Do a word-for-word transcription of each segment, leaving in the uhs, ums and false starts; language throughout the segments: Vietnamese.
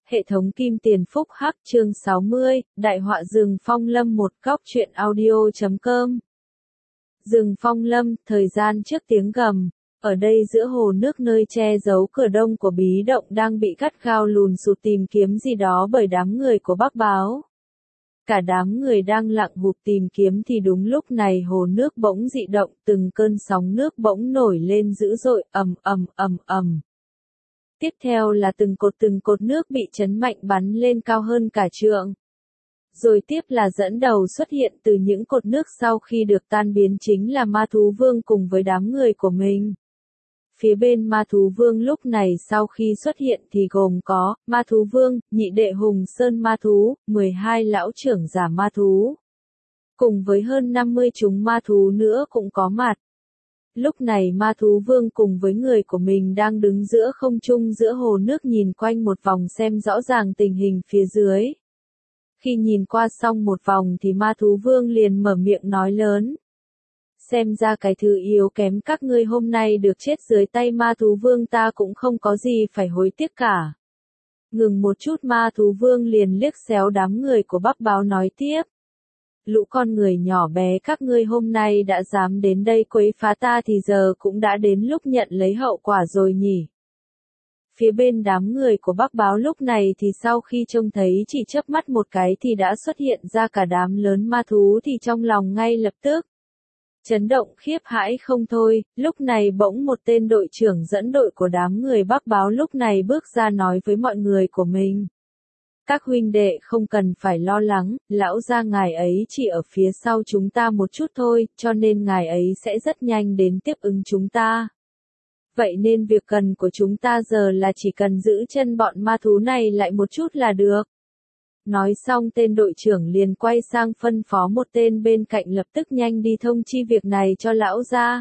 Hệ thống Kim Tiền Phúc Hắc chương sáu mươi, Đại họa rừng phong lâm một góc truyện audio chấm com. Rừng phong lâm, thời gian trước tiếng gầm. Ở đây giữa hồ nước nơi che giấu cửa đông của bí động đang bị gắt gao lùn sụt tìm kiếm gì đó bởi đám người của Bắc Báo. Cả đám người đang lặng hụp tìm kiếm thì đúng lúc này hồ nước bỗng dị động, từng cơn sóng nước bỗng nổi lên dữ dội, ầm ầm ầm ầm. Tiếp theo là từng cột từng cột nước bị chấn mạnh bắn lên cao hơn cả trượng. Rồi tiếp là dẫn đầu xuất hiện từ những cột nước sau khi được tan biến chính là Ma Thú Vương cùng với đám người của mình. Phía bên Ma Thú Vương lúc này sau khi xuất hiện thì gồm có Ma Thú Vương, nhị đệ Hùng Sơn Ma Thú, mười hai lão trưởng giả Ma Thú. Cùng với hơn năm mươi chúng ma thú nữa cũng có mặt. Lúc này Ma Thú Vương cùng với người của mình đang đứng giữa không trung giữa hồ nước nhìn quanh một vòng xem rõ ràng tình hình phía dưới. Khi nhìn qua xong một vòng thì Ma Thú Vương liền mở miệng nói lớn. Xem ra cái thứ yếu kém các ngươi hôm nay được chết dưới tay Ma Thú Vương ta cũng không có gì phải hối tiếc cả. Ngừng một chút Ma Thú Vương liền liếc xéo đám người của Bắc Báo nói tiếp. Lũ con người nhỏ bé các ngươi hôm nay đã dám đến đây quấy phá ta thì giờ cũng đã đến lúc nhận lấy hậu quả rồi nhỉ. Phía bên đám người của Bắc Báo lúc này thì sau khi trông thấy chỉ chớp mắt một cái thì đã xuất hiện ra cả đám lớn ma thú thì trong lòng ngay lập tức chấn động khiếp hãi không thôi, lúc này bỗng một tên đội trưởng dẫn đội của đám người Bắc Báo lúc này bước ra nói với mọi người của mình. Các huynh đệ không cần phải lo lắng, lão gia ngài ấy chỉ ở phía sau chúng ta một chút thôi, cho nên ngài ấy sẽ rất nhanh đến tiếp ứng chúng ta. Vậy nên việc cần của chúng ta giờ là chỉ cần giữ chân bọn ma thú này lại một chút là được. Nói xong tên đội trưởng liền quay sang phân phó một tên bên cạnh lập tức nhanh đi thông chi việc này cho lão gia.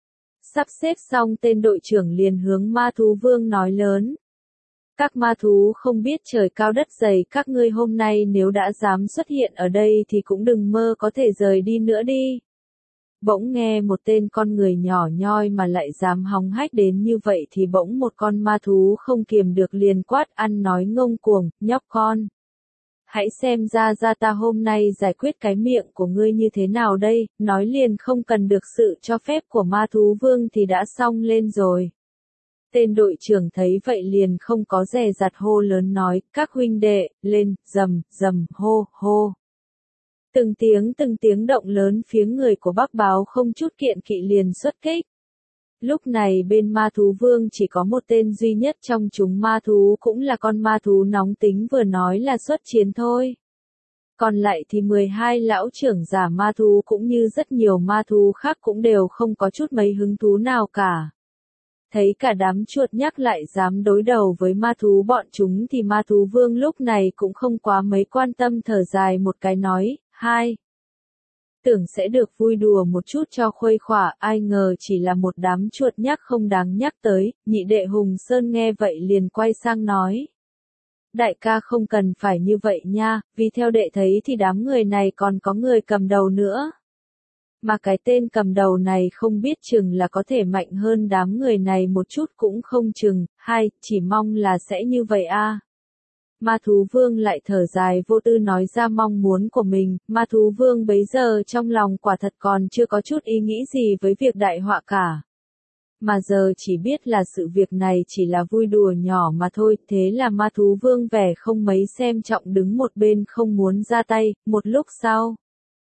Sắp xếp xong tên đội trưởng liền hướng Ma Thú Vương nói lớn. Các ma thú không biết trời cao đất dày các ngươi hôm nay nếu đã dám xuất hiện ở đây thì cũng đừng mơ có thể rời đi nữa đi. Bỗng nghe một tên con người nhỏ nhoi mà lại dám hòng hách đến như vậy thì bỗng một con ma thú không kiềm được liền quát ăn nói ngông cuồng, nhóc con. Hãy xem ra ra ta hôm nay giải quyết cái miệng của ngươi như thế nào đây, nói liền không cần được sự cho phép của Ma Thú Vương thì đã xong lên rồi. Tên đội trưởng thấy vậy liền không có dè dặt hô lớn nói, các huynh đệ, lên, rầm, rầm, hô, hô. Từng tiếng từng tiếng động lớn phía người của Bắc Báo không chút kiện kỵ liền xuất kích. Lúc này bên Ma Thú Vương chỉ có một tên duy nhất trong chúng ma thú cũng là con ma thú nóng tính vừa nói là xuất chiến thôi. Còn lại thì mười hai lão trưởng giả ma thú cũng như rất nhiều ma thú khác cũng đều không có chút mấy hứng thú nào cả. Thấy cả đám chuột nhắc lại dám đối đầu với ma thú bọn chúng thì Ma Thú Vương lúc này cũng không quá mấy quan tâm thở dài một cái nói, hai. Tưởng sẽ được vui đùa một chút cho khuây khỏa, ai ngờ chỉ là một đám chuột nhắc không đáng nhắc tới, nhị đệ Hùng Sơn nghe vậy liền quay sang nói. Đại ca không cần phải như vậy nha, vì theo đệ thấy thì đám người này còn có người cầm đầu nữa. Mà cái tên cầm đầu này không biết chừng là có thể mạnh hơn đám người này một chút cũng không chừng, hai, chỉ mong là sẽ như vậy a. Ma Thú Vương lại thở dài vô tư nói ra mong muốn của mình, Ma Thú Vương bấy giờ trong lòng quả thật còn chưa có chút ý nghĩ gì với việc đại họa cả. Mà giờ chỉ biết là sự việc này chỉ là vui đùa nhỏ mà thôi, thế là Ma Thú Vương vẻ không mấy xem trọng đứng một bên không muốn ra tay, một lúc sau.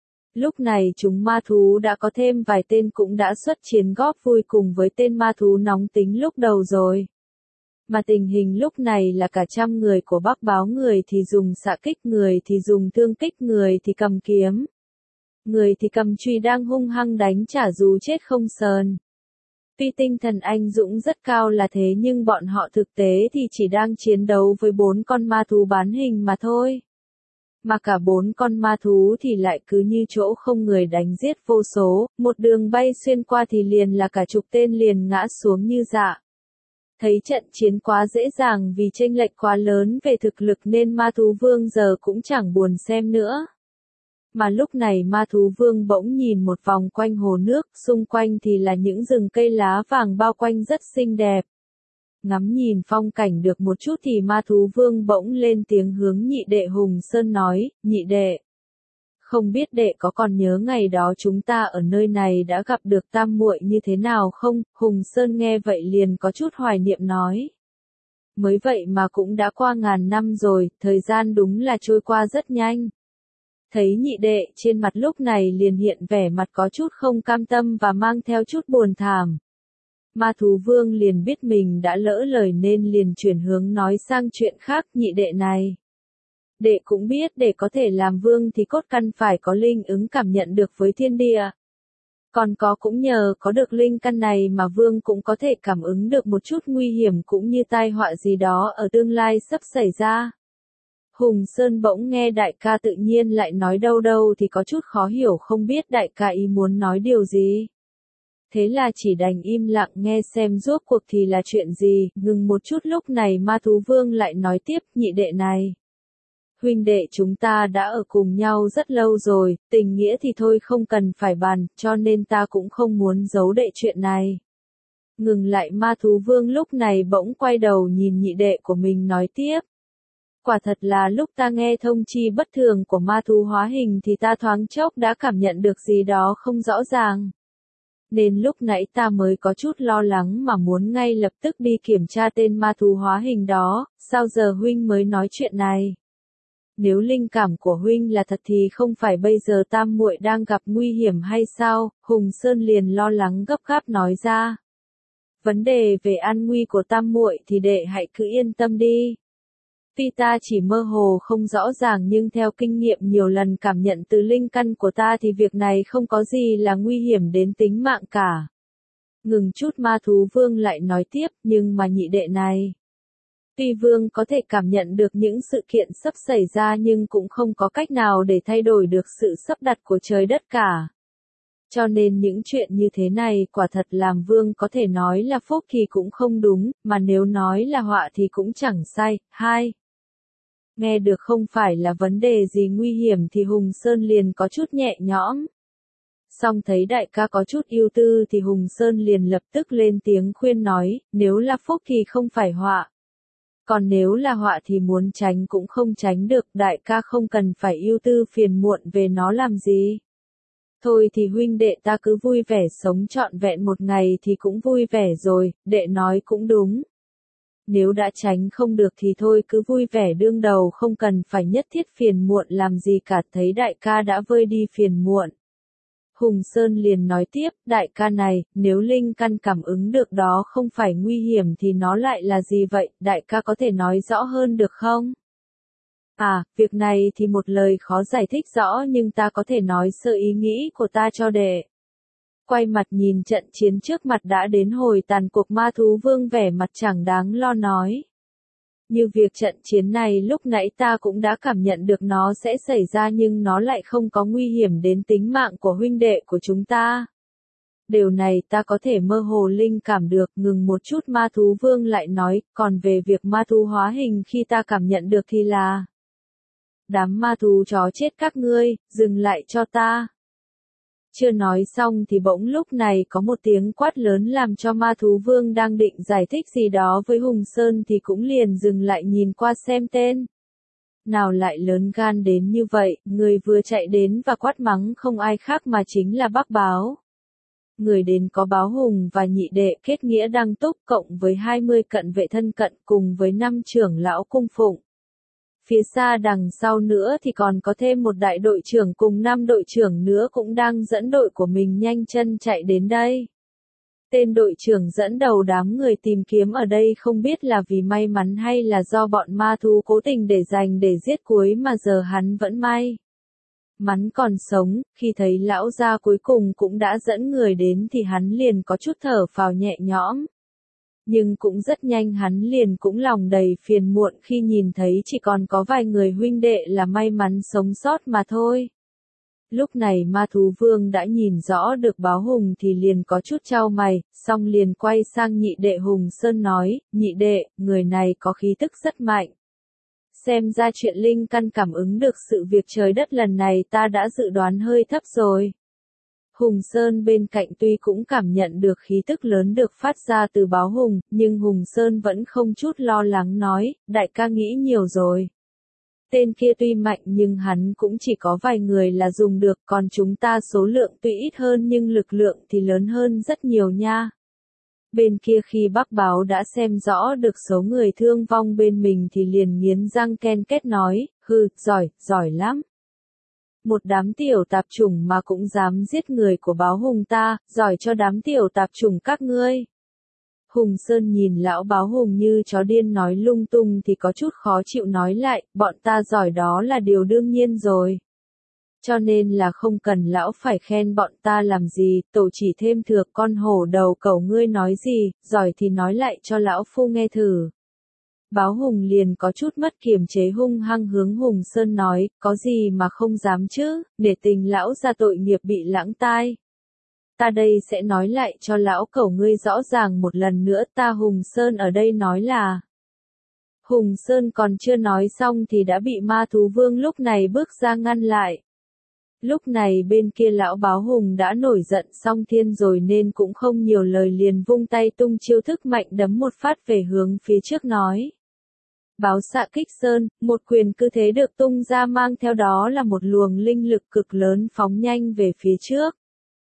Lúc này chúng ma thú đã có thêm vài tên cũng đã xuất chiến góp vui cùng với tên ma thú nóng tính lúc đầu rồi. Mà tình hình lúc này là cả trăm người của Bắc Báo, người thì dùng xạ kích, người thì dùng thương kích, người thì cầm kiếm. Người thì cầm chùy đang hung hăng đánh trả dù chết không sờn. Tuy tinh thần anh dũng rất cao là thế nhưng bọn họ thực tế thì chỉ đang chiến đấu với bốn con ma thú bán hình mà thôi. Mà cả bốn con ma thú thì lại cứ như chỗ không người đánh giết vô số, một đường bay xuyên qua thì liền là cả chục tên liền ngã xuống như dạ. Thấy trận chiến quá dễ dàng vì chênh lệch quá lớn về thực lực nên Ma Thú Vương giờ cũng chẳng buồn xem nữa. Mà lúc này Ma Thú Vương bỗng nhìn một vòng quanh hồ nước, xung quanh thì là những rừng cây lá vàng bao quanh rất xinh đẹp. Ngắm nhìn phong cảnh được một chút thì ma thú vương bỗng lên tiếng hướng nhị đệ Hùng Sơn nói, nhị đệ. Không biết đệ có còn nhớ ngày đó chúng ta ở nơi này đã gặp được tam muội như thế nào không? Hùng Sơn nghe vậy liền có chút hoài niệm nói. Mới vậy mà cũng đã qua ngàn năm rồi, thời gian đúng là trôi qua rất nhanh. Thấy nhị đệ trên mặt lúc này liền hiện vẻ mặt có chút không cam tâm và mang theo chút buồn thảm. Ma thú vương liền biết mình đã lỡ lời nên liền chuyển hướng nói sang chuyện khác, nhị đệ này. Đệ cũng biết để có thể làm vương thì cốt căn phải có linh ứng cảm nhận được với thiên địa. Còn có cũng nhờ có được linh căn này mà vương cũng có thể cảm ứng được một chút nguy hiểm cũng như tai họa gì đó ở tương lai sắp xảy ra. Hùng Sơn bỗng nghe đại ca tự nhiên lại nói đâu đâu thì có chút khó hiểu, không biết đại ca ý muốn nói điều gì. Thế là chỉ đành im lặng nghe xem rốt cuộc thì là chuyện gì, ngừng một chút lúc này ma thú vương lại nói tiếp, nhị đệ này. Huynh đệ chúng ta đã ở cùng nhau rất lâu rồi, tình nghĩa thì thôi không cần phải bàn, cho nên ta cũng không muốn giấu đệ chuyện này. Ngừng lại ma thú vương lúc này bỗng quay đầu nhìn nhị đệ của mình nói tiếp. Quả thật là lúc ta nghe thông chi bất thường của ma thú hóa hình thì ta thoáng chốc đã cảm nhận được gì đó không rõ ràng. Nên lúc nãy ta mới có chút lo lắng mà muốn ngay lập tức đi kiểm tra tên ma thú hóa hình đó, sao giờ huynh mới nói chuyện này? Nếu linh cảm của huynh là thật thì không phải bây giờ tam muội đang gặp nguy hiểm hay sao? Hùng Sơn liền lo lắng gấp gáp nói ra. Vấn đề về an nguy của tam muội thì đệ hãy cứ yên tâm đi. Tuy ta chỉ mơ hồ không rõ ràng nhưng theo kinh nghiệm nhiều lần cảm nhận từ linh căn của ta thì việc này không có gì là nguy hiểm đến tính mạng cả. Ngừng chút ma thú vương lại nói tiếp, nhưng mà nhị đệ này. Tuy vương có thể cảm nhận được những sự kiện sắp xảy ra nhưng cũng không có cách nào để thay đổi được sự sắp đặt của trời đất cả. Cho nên những chuyện như thế này quả thật làm vương có thể nói là phúc thì cũng không đúng, mà nếu nói là họa thì cũng chẳng sai. Hai. Nghe được không phải là vấn đề gì nguy hiểm thì Hùng Sơn liền có chút nhẹ nhõm. Xong thấy đại ca có chút ưu tư thì Hùng Sơn liền lập tức lên tiếng khuyên nói, nếu là phúc thì không phải họa. Còn nếu là họa thì muốn tránh cũng không tránh được, đại ca không cần phải ưu tư phiền muộn về nó làm gì. Thôi thì huynh đệ ta cứ vui vẻ sống trọn vẹn một ngày thì cũng vui vẻ rồi, đệ nói cũng đúng. Nếu đã tránh không được thì thôi cứ vui vẻ đương đầu không cần phải nhất thiết phiền muộn làm gì cả, thấy đại ca đã vơi đi phiền muộn. Hùng Sơn liền nói tiếp, đại ca này, nếu linh căn cảm ứng được đó không phải nguy hiểm thì nó lại là gì vậy, đại ca có thể nói rõ hơn được không? À, việc này thì một lời khó giải thích rõ nhưng ta có thể nói sơ ý nghĩ của ta cho đệ. Quay mặt nhìn trận chiến trước mặt đã đến hồi tàn cuộc ma thú vương vẻ mặt chẳng đáng lo nói. Như việc trận chiến này lúc nãy ta cũng đã cảm nhận được nó sẽ xảy ra nhưng nó lại không có nguy hiểm đến tính mạng của huynh đệ của chúng ta. Điều này ta có thể mơ hồ linh cảm được, ngừng một chút ma thú vương lại nói, còn về việc ma thú hóa hình khi ta cảm nhận được thì là... Đám ma thú chó chết các ngươi, dừng lại cho ta. Chưa nói xong thì bỗng lúc này có một tiếng quát lớn làm cho ma thú vương đang định giải thích gì đó với Hùng Sơn thì cũng liền dừng lại nhìn qua xem tên. Nào lại lớn gan đến như vậy, người vừa chạy đến và quát mắng không ai khác mà chính là Bác Báo. Người đến có Báo Hùng và nhị đệ kết nghĩa đăng túc cộng với hai mươi cận vệ thân cận cùng với năm trưởng lão cung phụng. Phía xa đằng sau nữa thì còn có thêm một đại đội trưởng cùng năm đội trưởng nữa cũng đang dẫn đội của mình nhanh chân chạy đến đây. Tên đội trưởng dẫn đầu đám người tìm kiếm ở đây không biết là vì may mắn hay là do bọn ma thú cố tình để dành để giết cuối mà giờ hắn vẫn may mắn còn sống, khi thấy lão gia cuối cùng cũng đã dẫn người đến thì hắn liền có chút thở phào nhẹ nhõm. Nhưng cũng rất nhanh hắn liền cũng lòng đầy phiền muộn khi nhìn thấy chỉ còn có vài người huynh đệ là may mắn sống sót mà thôi. Lúc này ma thú vương đã nhìn rõ được Báo Hùng thì liền có chút chau mày, xong liền quay sang nhị đệ Hùng Sơn nói, nhị đệ, người này có khí tức rất mạnh. Xem ra chuyện linh căn cảm ứng được sự việc trời đất lần này ta đã dự đoán hơi thấp rồi. Hùng Sơn bên cạnh tuy cũng cảm nhận được khí tức lớn được phát ra từ báo hùng, nhưng Hùng Sơn vẫn không chút lo lắng nói, đại ca nghĩ nhiều rồi. Tên kia tuy mạnh nhưng hắn cũng chỉ có vài người là dùng được, còn chúng ta số lượng tuy ít hơn nhưng lực lượng thì lớn hơn rất nhiều nha. Bên kia khi Bắc Báo đã xem rõ được số người thương vong bên mình thì liền nghiến răng ken két nói, hừ, giỏi, giỏi lắm. Một đám tiểu tạp chủng mà cũng dám giết người của báo hùng ta, giỏi cho đám tiểu tạp chủng các ngươi. Hùng Sơn nhìn lão báo hùng như chó điên nói lung tung thì có chút khó chịu nói lại, bọn ta giỏi đó là điều đương nhiên rồi. Cho nên là không cần lão phải khen bọn ta làm gì, tổ chỉ thêm thừa con hổ đầu cẩu ngươi nói gì, giỏi thì nói lại cho lão phu nghe thử. Báo hùng liền có chút mất kiềm chế hung hăng hướng Hùng Sơn nói, có gì mà không dám chứ, để tình lão ra tội nghiệp bị lãng tai. Ta đây sẽ nói lại cho lão cẩu ngươi rõ ràng một lần nữa, ta Hùng Sơn ở đây nói là. Hùng Sơn còn chưa nói xong thì đã bị ma thú vương lúc này bước ra ngăn lại. Lúc này bên kia lão báo hùng đã nổi giận xong thiên rồi nên cũng không nhiều lời liền vung tay tung chiêu thức mạnh đấm một phát về hướng phía trước nói. Báo xạ kích sơn, một quyền cứ thế được tung ra mang theo đó là một luồng linh lực cực lớn phóng nhanh về phía trước.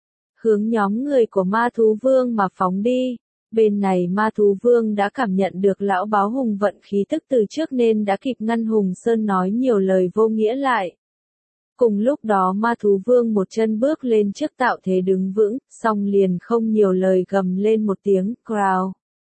Hướng nhóm người của ma thú vương mà phóng đi. Bên này ma thú vương đã cảm nhận được lão báo hùng vận khí tức từ trước nên đã kịp ngăn Hùng Sơn nói nhiều lời vô nghĩa lại. Cùng lúc đó ma thú vương một chân bước lên trước tạo thế đứng vững, xong liền không nhiều lời gầm lên một tiếng, growl.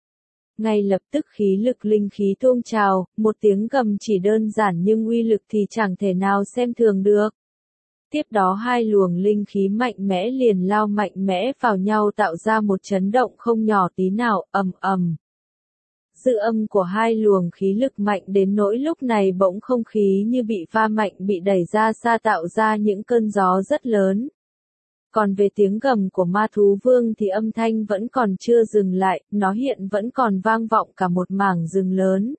Ngay lập tức khí lực linh khí tuôn trào, một tiếng gầm chỉ đơn giản nhưng uy lực thì chẳng thể nào xem thường được. Tiếp đó hai luồng linh khí mạnh mẽ liền lao mạnh mẽ vào nhau tạo ra một chấn động không nhỏ tí nào, ầm ầm. Dư âm của hai luồng khí lực mạnh đến nỗi lúc này bỗng không khí như bị va mạnh bị đẩy ra xa tạo ra những cơn gió rất lớn. Còn về tiếng gầm của ma thú vương thì âm thanh vẫn còn chưa dừng lại, nó hiện vẫn còn vang vọng cả một mảng rừng lớn.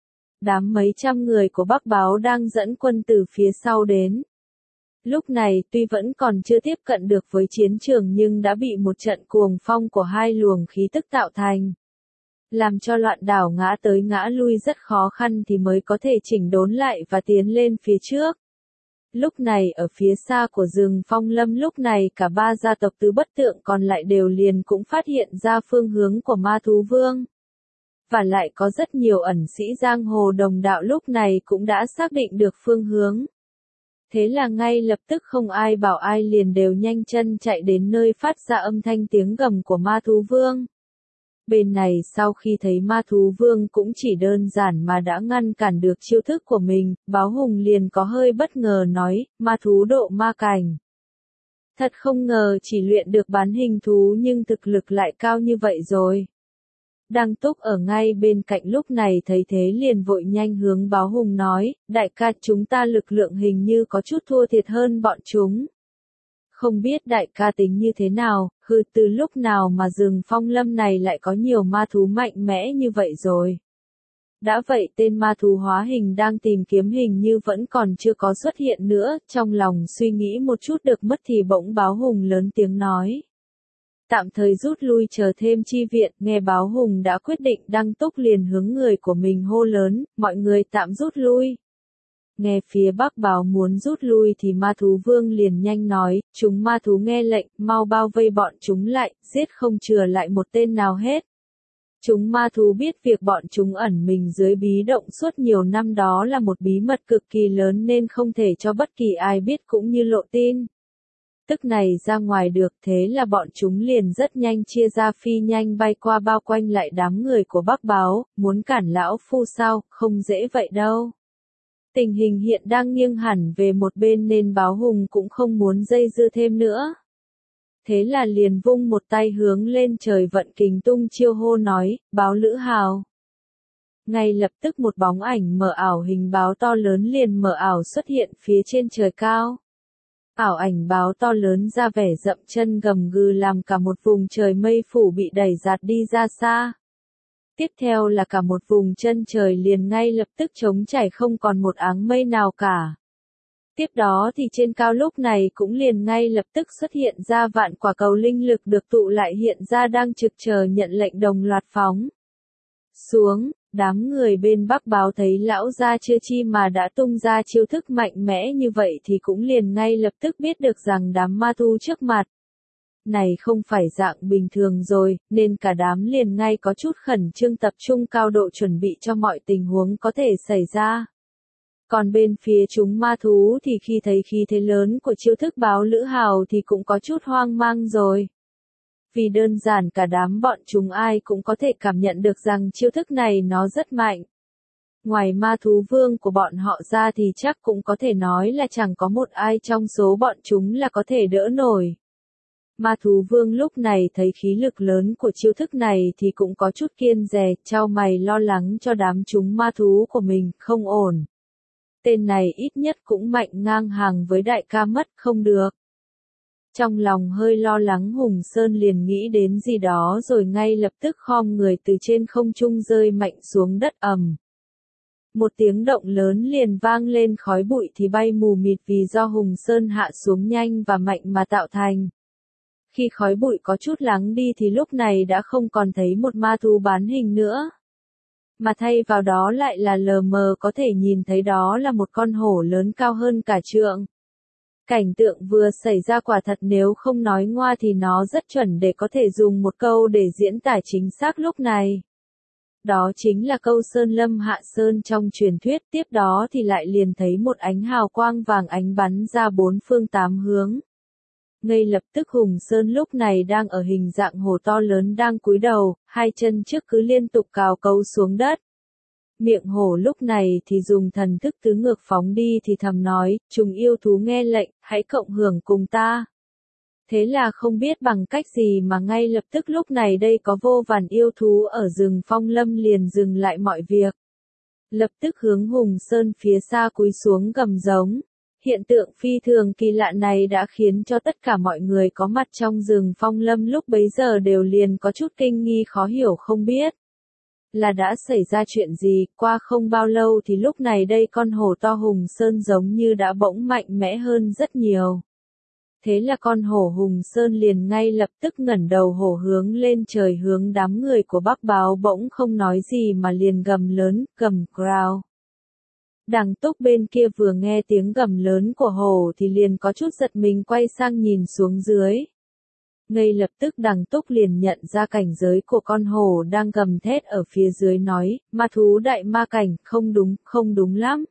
Đám mấy trăm người của Bắc Báo đang dẫn quân từ phía sau đến. Lúc này tuy vẫn còn chưa tiếp cận được với chiến trường nhưng đã bị một trận cuồng phong của hai luồng khí tức tạo thành. Làm cho loạn đảo ngã tới ngã lui rất khó khăn thì mới có thể chỉnh đốn lại và tiến lên phía trước. Lúc này ở phía xa của rừng phong lâm lúc này cả ba gia tộc tứ bất tượng còn lại đều liền cũng phát hiện ra phương hướng của ma thú vương. Và lại có rất nhiều ẩn sĩ giang hồ đồng đạo lúc này cũng đã xác định được phương hướng. Thế là ngay lập tức không ai bảo ai liền đều nhanh chân chạy đến nơi phát ra âm thanh tiếng gầm của ma thú vương. Bên này sau khi thấy ma thú vương cũng chỉ đơn giản mà đã ngăn cản được chiêu thức của mình, báo hùng liền có hơi bất ngờ nói, ma thú độ ma cảnh. Thật không ngờ chỉ luyện được bán hình thú nhưng thực lực lại cao như vậy rồi. Đăng Túc ở ngay bên cạnh lúc này thấy thế liền vội nhanh hướng báo hùng nói, đại ca chúng ta lực lượng hình như có chút thua thiệt hơn bọn chúng. Không biết đại ca tính như thế nào, hừ từ lúc nào mà rừng phong lâm này lại có nhiều ma thú mạnh mẽ như vậy rồi. Đã vậy tên ma thú hóa hình đang tìm kiếm hình như vẫn còn chưa có xuất hiện nữa, trong lòng suy nghĩ một chút được mất thì bỗng báo hùng lớn tiếng nói. Tạm thời rút lui chờ thêm chi viện, nghe báo hùng đã quyết định Đăng Túc liền hướng người của mình hô lớn, mọi người tạm rút lui. Nghe phía Bắc báo muốn rút lui thì ma thú vương liền nhanh nói, chúng ma thú nghe lệnh, mau bao vây bọn chúng lại, giết không chừa lại một tên nào hết. Chúng ma thú biết việc bọn chúng ẩn mình dưới bí động suốt nhiều năm đó là một bí mật cực kỳ lớn nên không thể cho bất kỳ ai biết cũng như lộ tin. Tức này ra ngoài được thế là bọn chúng liền rất nhanh chia ra phi nhanh bay qua bao quanh lại đám người của Bắc báo, muốn cản lão phu sao, không dễ vậy đâu. Tình hình hiện đang nghiêng hẳn về một bên nên báo hùng cũng không muốn dây dưa thêm nữa. Thế là liền vung một tay hướng lên trời vận kình tung chiêu hô nói, báo lữ hào. Ngay lập tức một bóng ảnh mờ ảo hình báo to lớn liền mờ ảo xuất hiện phía trên trời cao. Ảo ảnh báo to lớn ra vẻ dậm chân gầm gừ làm cả một vùng trời mây phủ bị đẩy giạt đi ra xa. Tiếp theo là cả một vùng chân trời liền ngay lập tức trống trải không còn một áng mây nào cả. Tiếp đó thì trên cao lúc này cũng liền ngay lập tức xuất hiện ra vạn quả cầu linh lực được tụ lại hiện ra đang trực chờ nhận lệnh đồng loạt phóng xuống. Đám người bên Bắc Báo thấy lão gia chưa chi mà đã tung ra chiêu thức mạnh mẽ như vậy thì cũng liền ngay lập tức biết được rằng đám ma thú trước mặt này không phải dạng bình thường rồi, nên cả đám liền ngay có chút khẩn trương tập trung cao độ chuẩn bị cho mọi tình huống có thể xảy ra. Còn bên phía chúng ma thú thì khi thấy khí thế lớn của chiêu thức báo lữ hào thì cũng có chút hoang mang rồi. Vì đơn giản cả đám bọn chúng ai cũng có thể cảm nhận được rằng chiêu thức này nó rất mạnh. Ngoài ma thú vương của bọn họ ra thì chắc cũng có thể nói là chẳng có một ai trong số bọn chúng là có thể đỡ nổi. Ma thú vương lúc này thấy khí lực lớn của chiêu thức này thì cũng có chút kiêng dè, chau mày lo lắng cho đám chúng ma thú của mình, không ổn. Tên này ít nhất cũng mạnh ngang hàng với đại ca mất không được. Trong lòng hơi lo lắng Hùng Sơn liền nghĩ đến gì đó rồi ngay lập tức khom người từ trên không trung rơi mạnh xuống đất ầm. Một tiếng động lớn liền vang lên, khói bụi thì bay mù mịt vì do Hùng Sơn hạ xuống nhanh và mạnh mà tạo thành. Khi khói bụi có chút lắng đi thì lúc này đã không còn thấy một ma thú bán hình nữa. Mà thay vào đó lại là lờ mờ có thể nhìn thấy đó là một con hổ lớn cao hơn cả trượng. Cảnh tượng vừa xảy ra quả thật nếu không nói ngoa thì nó rất chuẩn để có thể dùng một câu để diễn tả chính xác lúc này. Đó chính là câu Sơn Lâm Hạ Sơn trong truyền thuyết. Tiếp đó thì lại liền thấy một ánh hào quang vàng ánh bắn ra bốn phương tám hướng. Ngay lập tức Hùng Sơn lúc này đang ở hình dạng hổ to lớn đang cúi đầu, hai chân trước cứ liên tục cào cấu xuống đất. Miệng hổ lúc này thì dùng thần thức tứ ngược phóng đi thì thầm nói, chúng yêu thú nghe lệnh, hãy cộng hưởng cùng ta. Thế là không biết bằng cách gì mà ngay lập tức lúc này đây có vô vàn yêu thú ở rừng Phong Lâm liền dừng lại mọi việc. Lập tức hướng Hùng Sơn phía xa cúi xuống gầm giống. Hiện tượng phi thường kỳ lạ này đã khiến cho tất cả mọi người có mặt trong rừng Phong Lâm lúc bấy giờ đều liền có chút kinh nghi khó hiểu không biết là đã xảy ra chuyện gì. Qua không bao lâu thì lúc này đây con hổ to Hùng Sơn giống như đã bỗng mạnh mẽ hơn rất nhiều. Thế là con hổ Hùng Sơn liền ngay lập tức ngẩng đầu hổ hướng lên trời hướng đám người của Bắc Báo bỗng không nói gì mà liền gầm lớn, gầm growl. Đằng Túc bên kia vừa nghe tiếng gầm lớn của hổ thì liền có chút giật mình quay sang nhìn xuống dưới. Ngay lập tức Đằng Túc liền nhận ra cảnh giới của con hổ đang gầm thét ở phía dưới nói, ma thú đại ma cảnh, không đúng, không đúng lắm.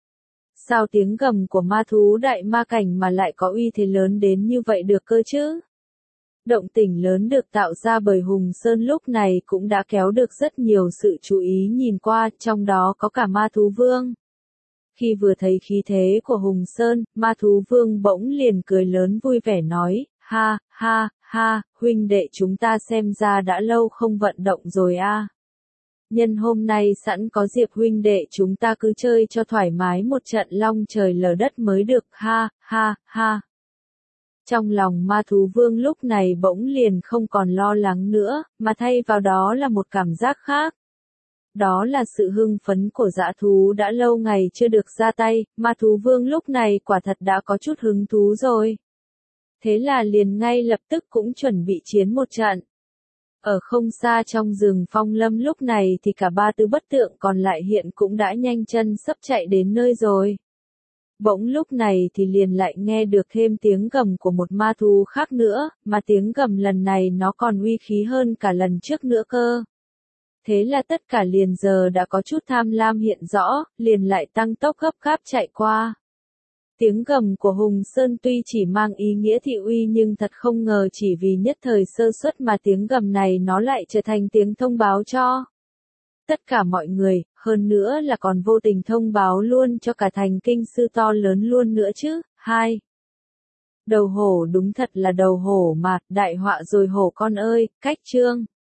Sao tiếng gầm của ma thú đại ma cảnh mà lại có uy thế lớn đến như vậy được cơ chứ? Động tĩnh lớn được tạo ra bởi Hùng Sơn lúc này cũng đã kéo được rất nhiều sự chú ý nhìn qua, trong đó có cả ma thú vương. Khi vừa thấy khí thế của Hùng Sơn, ma thú vương bỗng liền cười lớn vui vẻ nói, ha, ha, ha, huynh đệ chúng ta xem ra đã lâu không vận động rồi a. Nhân hôm nay sẵn có dịp huynh đệ chúng ta cứ chơi cho thoải mái một trận long trời lở đất mới được, ha, ha, ha. Trong lòng ma thú vương lúc này bỗng liền không còn lo lắng nữa, mà thay vào đó là một cảm giác khác. Đó là sự hưng phấn của dã thú đã lâu ngày chưa được ra tay, ma thú vương lúc này quả thật đã có chút hứng thú rồi. Thế là liền ngay lập tức cũng chuẩn bị chiến một trận. Ở không xa trong rừng Phong Lâm lúc này thì cả ba tứ bất tượng còn lại hiện cũng đã nhanh chân sắp chạy đến nơi rồi. Bỗng lúc này thì liền lại nghe được thêm tiếng gầm của một ma thú khác nữa, mà tiếng gầm lần này nó còn uy khí hơn cả lần trước nữa cơ. Thế là tất cả liền giờ đã có chút tham lam hiện rõ, liền lại tăng tốc gấp gáp chạy qua. Tiếng gầm của Hùng Sơn tuy chỉ mang ý nghĩa thị uy nhưng thật không ngờ chỉ vì nhất thời sơ suất mà tiếng gầm này nó lại trở thành tiếng thông báo cho tất cả mọi người, hơn nữa là còn vô tình thông báo luôn cho cả thành kinh sư to lớn luôn nữa chứ. Hai. Đầu hổ đúng thật là đầu hổ mà, đại họa rồi hổ con ơi, cách chương.